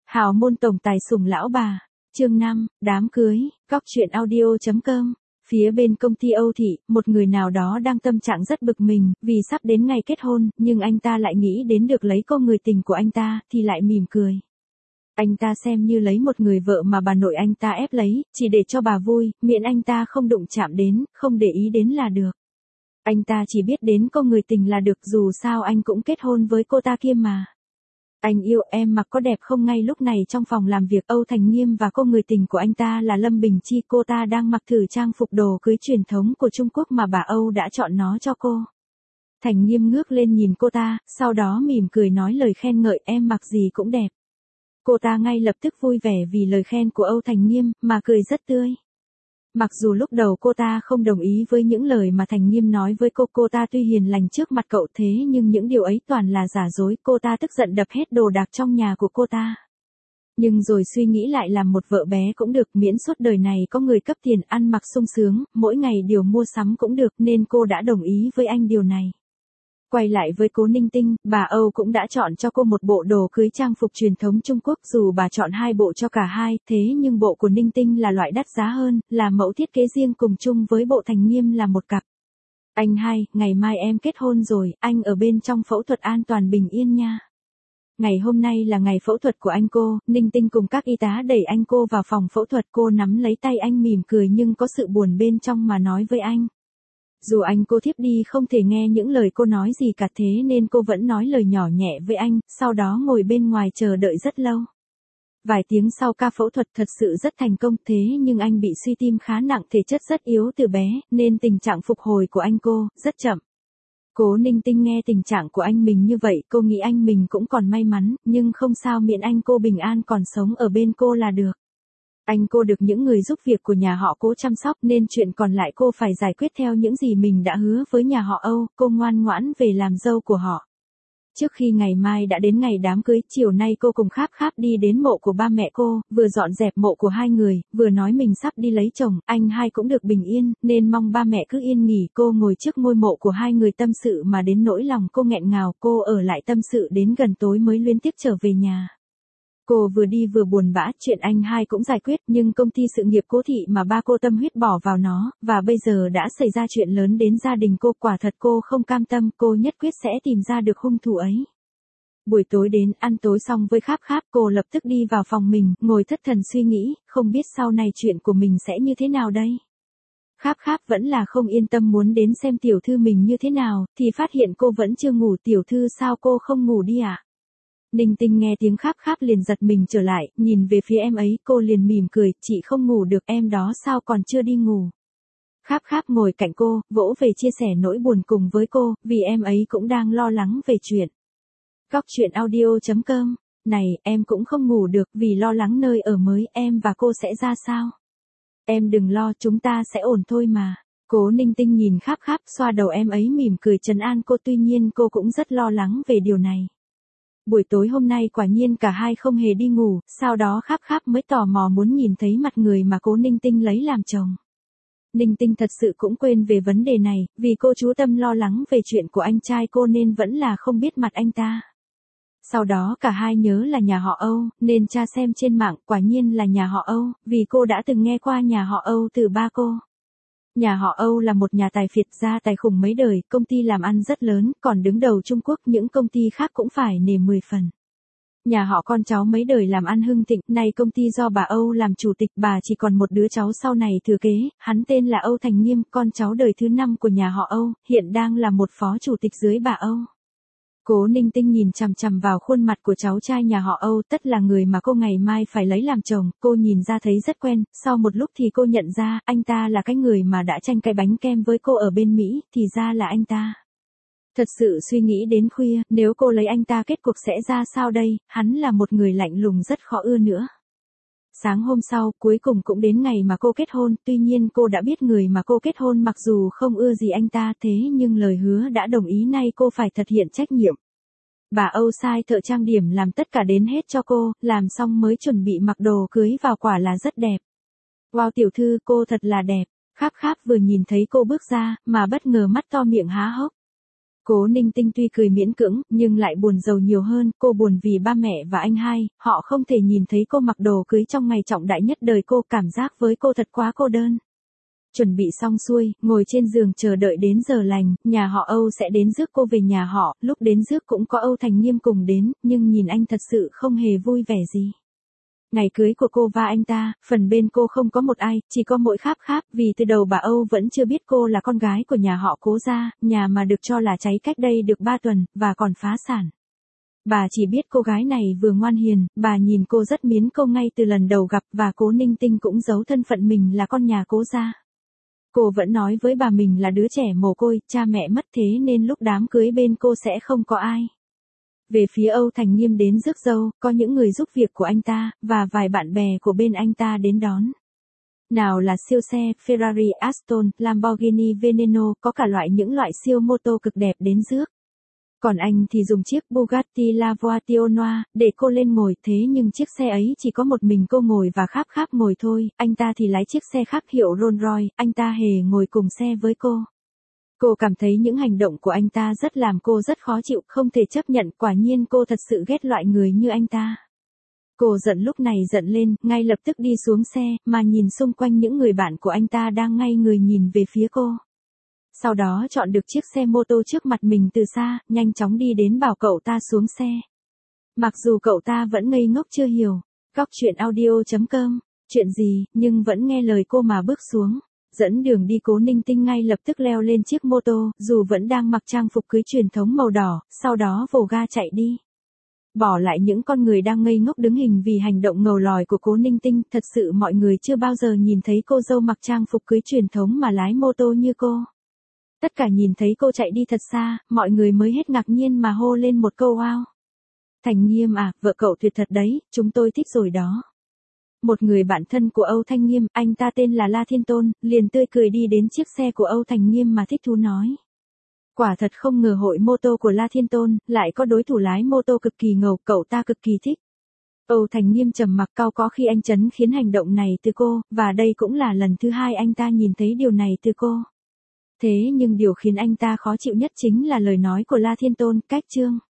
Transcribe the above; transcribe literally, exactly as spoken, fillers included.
Hào môn tổng tài sủng lão bà, chương năm, đám cưới, góc truyện audio chấm com. Phía bên công ty Âu Thị, một người nào đó đang tâm trạng rất bực mình, vì sắp đến ngày kết hôn, nhưng anh ta lại nghĩ đến được lấy cô người tình của anh ta, thì lại mỉm cười. Anh ta xem như lấy một người vợ mà bà nội anh ta ép lấy, chỉ để cho bà vui, miễn anh ta không đụng chạm đến, không để ý đến là được. Anh ta chỉ biết đến cô người tình là được, dù sao anh cũng kết hôn với cô ta kia mà. Anh yêu em mặc có đẹp không? Ngay lúc này trong phòng làm việc, Âu Thành Nghiêm và cô người tình của anh ta là Lâm Bình Chi, cô ta đang mặc thử trang phục đồ cưới truyền thống của Trung Quốc mà bà Âu đã chọn nó cho cô. Thành Nghiêm ngước lên nhìn cô ta, sau đó mỉm cười nói lời khen ngợi, em mặc gì cũng đẹp. Cô ta ngay lập tức vui vẻ vì lời khen của Âu Thành Nghiêm, mà cười rất tươi. Mặc dù lúc đầu cô ta không đồng ý với những lời mà Thành Nghiêm nói với cô, cô ta tuy hiền lành trước mặt cậu thế nhưng những điều ấy toàn là giả dối, cô ta tức giận đập hết đồ đạc trong nhà của cô ta. Nhưng rồi suy nghĩ lại, làm một vợ bé cũng được, miễn suốt đời này có người cấp tiền ăn mặc sung sướng, mỗi ngày điều mua sắm cũng được, nên cô đã đồng ý với anh điều này. Quay lại với Cố Ninh Tinh, bà Âu cũng đã chọn cho cô một bộ đồ cưới trang phục truyền thống Trung Quốc, dù bà chọn hai bộ cho cả hai, thế nhưng bộ của Ninh Tinh là loại đắt giá hơn, là mẫu thiết kế riêng cùng chung với bộ Thành Nghiêm là một cặp. Anh hai, ngày mai em kết hôn rồi, anh ở bên trong phẫu thuật an toàn bình yên nha. Ngày hôm nay là ngày phẫu thuật của anh cô, Ninh Tinh cùng các y tá đẩy anh cô vào phòng phẫu thuật, cô nắm lấy tay anh mỉm cười nhưng có sự buồn bên trong mà nói với anh. Dù anh cô thiếp đi không thể nghe những lời cô nói gì cả, thế nên cô vẫn nói lời nhỏ nhẹ với anh, sau đó ngồi bên ngoài chờ đợi rất lâu. Vài tiếng sau, ca phẫu thuật thật sự rất thành công, thế nhưng anh bị suy tim khá nặng, thể chất rất yếu từ bé, nên tình trạng phục hồi của anh cô rất chậm. Cố Ninh Tinh nghe tình trạng của anh mình như vậy, cô nghĩ anh mình cũng còn may mắn, nhưng không sao, miễn anh cô bình an còn sống ở bên cô là được. Anh cô được những người giúp việc của nhà họ Cố chăm sóc, nên chuyện còn lại cô phải giải quyết theo những gì mình đã hứa với nhà họ Âu, cô ngoan ngoãn về làm dâu của họ. Trước khi ngày mai đã đến ngày đám cưới, chiều nay cô cùng Kháp Kháp đi đến mộ của ba mẹ cô, vừa dọn dẹp mộ của hai người, vừa nói mình sắp đi lấy chồng, anh hai cũng được bình yên, nên mong ba mẹ cứ yên nghỉ. Cô ngồi trước ngôi mộ của hai người tâm sự mà đến nỗi lòng cô nghẹn ngào, cô ở lại tâm sự đến gần tối mới luyến tiếc trở về nhà. Cô vừa đi vừa buồn bã, chuyện anh hai cũng giải quyết, nhưng công ty sự nghiệp Cố Thị mà ba cô tâm huyết bỏ vào nó, và bây giờ đã xảy ra chuyện lớn đến gia đình cô, quả thật cô không cam tâm, cô nhất quyết sẽ tìm ra được hung thủ ấy. Buổi tối đến, ăn tối xong với Kháp Kháp, cô lập tức đi vào phòng mình, ngồi thất thần suy nghĩ, không biết sau này chuyện của mình sẽ như thế nào đây. Kháp Kháp vẫn là không yên tâm muốn đến xem tiểu thư mình như thế nào, thì phát hiện cô vẫn chưa ngủ. Tiểu thư sao cô không ngủ đi ạ? À? Ninh Tinh nghe tiếng Kháp Kháp liền giật mình trở lại, nhìn về phía em ấy, cô liền mỉm cười, chị không ngủ được, em đó sao còn chưa đi ngủ. Kháp Kháp ngồi cạnh cô, vỗ về chia sẻ nỗi buồn cùng với cô, vì em ấy cũng đang lo lắng về chuyện. Góc truyện audio chấm com, này, em cũng không ngủ được, vì lo lắng nơi ở mới, em và cô sẽ ra sao. Em đừng lo, chúng ta sẽ ổn thôi mà. Cố Ninh Tinh nhìn Kháp Kháp, xoa đầu em ấy mỉm cười trấn an cô, tuy nhiên cô cũng rất lo lắng về điều này. Buổi tối hôm nay quả nhiên cả hai không hề đi ngủ, sau đó Kháp Kháp mới tò mò muốn nhìn thấy mặt người mà Cố Ninh Tinh lấy làm chồng. Ninh Tinh thật sự cũng quên về vấn đề này, vì cô chú tâm lo lắng về chuyện của anh trai cô nên vẫn là không biết mặt anh ta. Sau đó cả hai nhớ là nhà họ Âu, nên tra xem trên mạng, quả nhiên là nhà họ Âu, vì cô đã từng nghe qua nhà họ Âu từ ba cô. Nhà họ Âu là một nhà tài phiệt, gia tài khủng mấy đời, công ty làm ăn rất lớn, còn đứng đầu Trung Quốc, những công ty khác cũng phải nể mười phần. Nhà họ con cháu mấy đời làm ăn hưng thịnh, nay công ty do bà Âu làm chủ tịch, bà chỉ còn một đứa cháu sau này thừa kế, hắn tên là Âu Thành Nghiêm, con cháu đời thứ năm của nhà họ Âu, hiện đang là một phó chủ tịch dưới bà Âu. Cố Ninh Tinh nhìn chằm chằm vào khuôn mặt của cháu trai nhà họ Âu, tất là người mà cô ngày mai phải lấy làm chồng, cô nhìn ra thấy rất quen, sau một lúc thì cô nhận ra, anh ta là cái người mà đã tranh cái bánh kem với cô ở bên Mỹ, thì ra là anh ta. Thật sự suy nghĩ đến khuya, nếu cô lấy anh ta kết cuộc sẽ ra sao đây, hắn là một người lạnh lùng rất khó ưa nữa. Sáng hôm sau, cuối cùng cũng đến ngày mà cô kết hôn, tuy nhiên cô đã biết người mà cô kết hôn mặc dù không ưa gì anh ta, thế nhưng lời hứa đã đồng ý, nay cô phải thực hiện trách nhiệm. Bà Âu sai thợ trang điểm làm tất cả đến hết cho cô, làm xong mới chuẩn bị mặc đồ cưới vào, quả là rất đẹp. Wow, tiểu thư, cô thật là đẹp. Kháp Kháp vừa nhìn thấy cô bước ra, mà bất ngờ mắt to miệng há hốc. Cố Ninh Tinh tuy cười miễn cưỡng, nhưng lại buồn rầu nhiều hơn, cô buồn vì ba mẹ và anh hai, họ không thể nhìn thấy cô mặc đồ cưới trong ngày trọng đại nhất đời cô, cảm giác với cô thật quá cô đơn. Chuẩn bị xong xuôi, ngồi trên giường chờ đợi đến giờ lành, nhà họ Âu sẽ đến rước cô về nhà họ, lúc đến rước cũng có Âu Thành Nghiêm cùng đến, nhưng nhìn anh thật sự không hề vui vẻ gì. Ngày cưới của cô và anh ta, phần bên cô không có một ai, chỉ có mỗi Kháp Kháp, vì từ đầu bà Âu vẫn chưa biết cô là con gái của nhà họ Cố gia, nhà mà được cho là cháy cách đây được ba tuần, và còn phá sản. Bà chỉ biết cô gái này vừa ngoan hiền, bà nhìn cô rất miến cô ngay từ lần đầu gặp, và Cố Ninh Tinh cũng giấu thân phận mình là con nhà Cố gia. Cô vẫn nói với bà mình là đứa trẻ mồ côi, cha mẹ mất thế nên lúc đám cưới bên cô sẽ không có ai. Về phía Âu Thành Nghiêm đến rước dâu, có những người giúp việc của anh ta, và vài bạn bè của bên anh ta đến đón. Nào là siêu xe, Ferrari, Aston, Lamborghini Veneno, có cả loại những loại siêu mô tô cực đẹp đến rước. Còn anh thì dùng chiếc Bugatti La Voiture Noire, để cô lên ngồi, thế nhưng chiếc xe ấy chỉ có một mình cô ngồi và Kháp Kháp ngồi thôi, anh ta thì lái chiếc xe khác hiệu Rolls Royce, anh ta hề ngồi cùng xe với cô. Cô cảm thấy những hành động của anh ta rất làm cô rất khó chịu, không thể chấp nhận, quả nhiên cô thật sự ghét loại người như anh ta. Cô giận lúc này giận lên, ngay lập tức đi xuống xe, mà nhìn xung quanh những người bạn của anh ta đang ngay người nhìn về phía cô. Sau đó chọn được chiếc xe mô tô trước mặt mình từ xa, nhanh chóng đi đến bảo cậu ta xuống xe. Mặc dù cậu ta vẫn ngây ngốc chưa hiểu, Cóc Truyện Audio chấm com, chuyện gì, nhưng vẫn nghe lời cô mà bước xuống. Dẫn đường đi. Cố Ninh Tinh ngay lập tức leo lên chiếc mô tô, dù vẫn đang mặc trang phục cưới truyền thống màu đỏ, sau đó vồ ga chạy đi. Bỏ lại những con người đang ngây ngốc đứng hình vì hành động ngầu lòi của Cố Ninh Tinh, thật sự mọi người chưa bao giờ nhìn thấy cô dâu mặc trang phục cưới truyền thống mà lái mô tô như cô. Tất cả nhìn thấy cô chạy đi thật xa, mọi người mới hết ngạc nhiên mà hô lên một câu wow. Thành Nghiêm à, vợ cậu tuyệt thật đấy, chúng tôi thích rồi đó. Một người bạn thân của Âu Thanh Nghiêm, anh ta tên là La Thiên Tôn, liền tươi cười đi đến chiếc xe của Âu Thành Nghiêm mà thích thú nói. Quả thật không ngờ hội mô tô của La Thiên Tôn, lại có đối thủ lái mô tô cực kỳ ngầu, cậu ta cực kỳ thích. Âu Thành Nghiêm trầm mặc cau có khi anh Trấn khiến hành động này từ cô, và đây cũng là lần thứ hai anh ta nhìn thấy điều này từ cô. Thế nhưng điều khiến anh ta khó chịu nhất chính là lời nói của La Thiên Tôn, cách chương.